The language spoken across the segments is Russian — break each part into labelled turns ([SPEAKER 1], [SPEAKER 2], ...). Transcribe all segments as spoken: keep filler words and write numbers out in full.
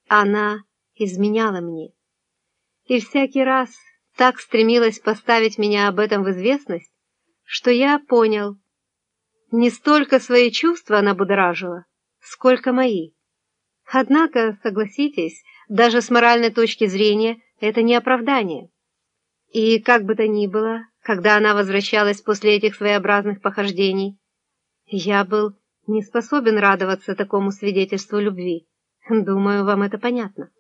[SPEAKER 1] Она изменяла мне. И всякий раз так стремилась поставить меня об этом в известность, что я понял, не столько свои чувства она будоражила, сколько мои. Однако, согласитесь, даже с моральной точки зрения это не оправдание. И как бы то ни было, когда она возвращалась после этих своеобразных похождений, я был не способен радоваться такому свидетельству любви. Думаю, вам это понятно.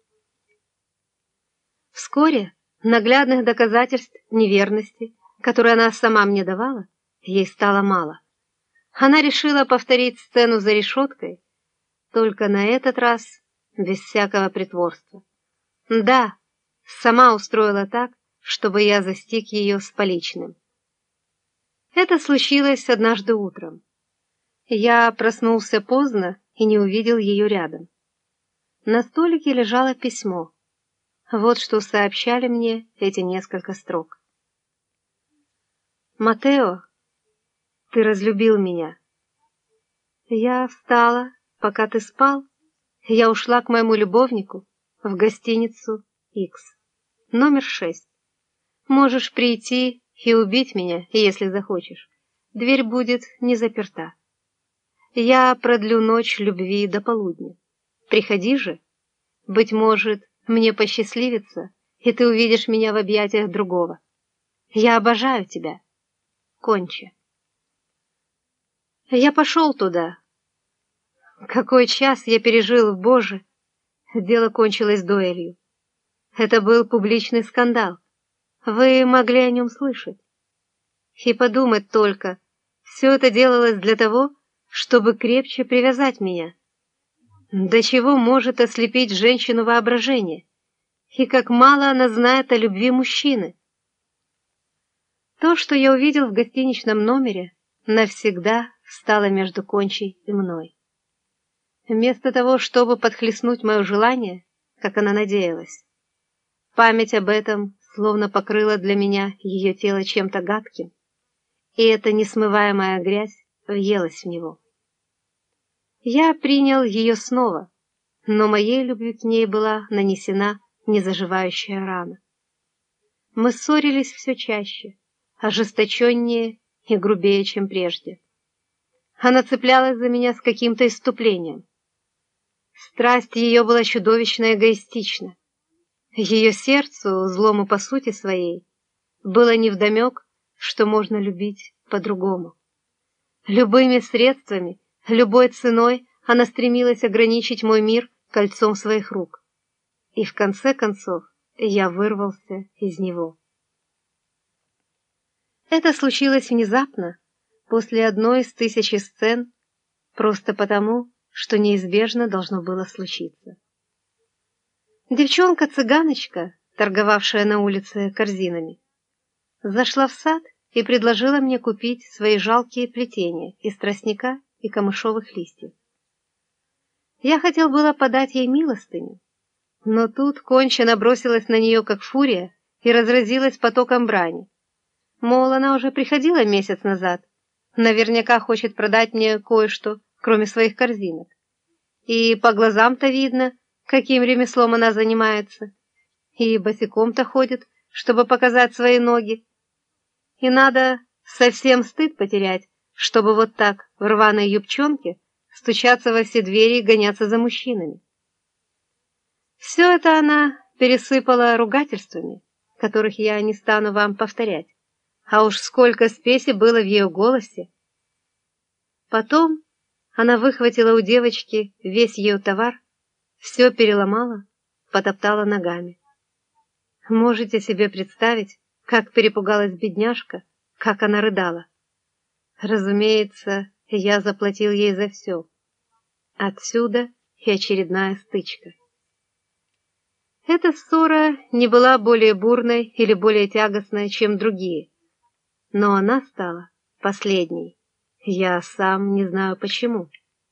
[SPEAKER 1] Вскоре наглядных доказательств неверности, которые она сама мне давала, ей стало мало. Она решила повторить сцену за решеткой, только на этот раз без всякого притворства. Да, сама устроила так, чтобы я застиг ее с поличным. Это случилось однажды утром. Я проснулся поздно и не увидел ее рядом. На столике лежало письмо. Вот что сообщали мне эти несколько строк. «Матео, ты разлюбил меня. Я встала, пока ты спал, я ушла к моему любовнику в гостиницу Икс, номер шесть. Можешь прийти и убить меня, если захочешь. Дверь будет не заперта. Я продлю ночь любви до полудня. Приходи же. Быть может, мне посчастливится, и ты увидишь меня в объятиях другого. Я обожаю тебя. Конча». Я пошел туда. Какой час я пережил, Боже! Дело кончилось дуэлью. Это был публичный скандал. Вы могли о нем слышать. И подумать только, все это делалось для того, чтобы крепче привязать меня. До чего может ослепить женщину воображение? И как мало она знает о любви мужчины. То, что я увидел в гостиничном номере, навсегда стало между Кончей и мной. Вместо того, чтобы подхлестнуть мое желание, как она надеялась, память об этом словно покрыла для меня ее тело чем-то гадким, и эта несмываемая грязь въелась в него. Я принял ее снова, но моей любви к ней была нанесена незаживающая рана. Мы ссорились все чаще, ожесточеннее и грубее, чем прежде. Она цеплялась за меня с каким-то исступлением. Страсть ее была чудовищно эгоистична. Ее сердцу, злому по сути своей, было невдомек, что можно любить по-другому. Любыми средствами, любой ценой она стремилась ограничить мой мир кольцом своих рук. И в конце концов я вырвался из него. Это случилось внезапно, после одной из тысячи сцен, просто потому, что неизбежно должно было случиться. Девчонка-цыганочка, торговавшая на улице корзинами, зашла в сад и предложила мне купить свои жалкие плетения из тростника и камышовых листьев. Я хотел было подать ей милостыню, но тут Конча набросилась на нее как фурия и разразилась потоком брани. Мол, она уже приходила месяц назад, наверняка хочет продать мне кое-что, кроме своих корзинок. И по глазам-то видно, каким ремеслом она занимается. И босиком-то ходит, чтобы показать свои ноги. И надо совсем стыд потерять, чтобы вот так в рваной юбчонке стучаться во все двери и гоняться за мужчинами. Все это она пересыпала ругательствами, которых я не стану вам повторять. А уж сколько спеси было в ее голосе. Потом она выхватила у девочки весь ее товар, все переломала, потоптала ногами. Можете себе представить, как перепугалась бедняжка, как она рыдала. Разумеется, я заплатил ей за все. Отсюда и очередная стычка. Эта ссора не была более бурной или более тягостной, чем другие, но она стала последней. Я сам не знаю почему.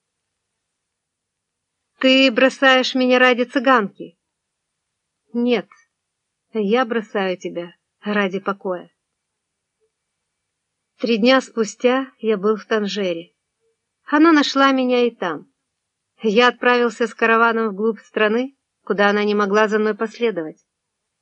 [SPEAKER 1] «Ты бросаешь меня ради цыганки?» «Нет, я бросаю тебя ради покоя». Три дня спустя я был в Танжере. Она нашла меня и там. Я отправился с караваном вглубь страны, куда она не могла за мной последовать.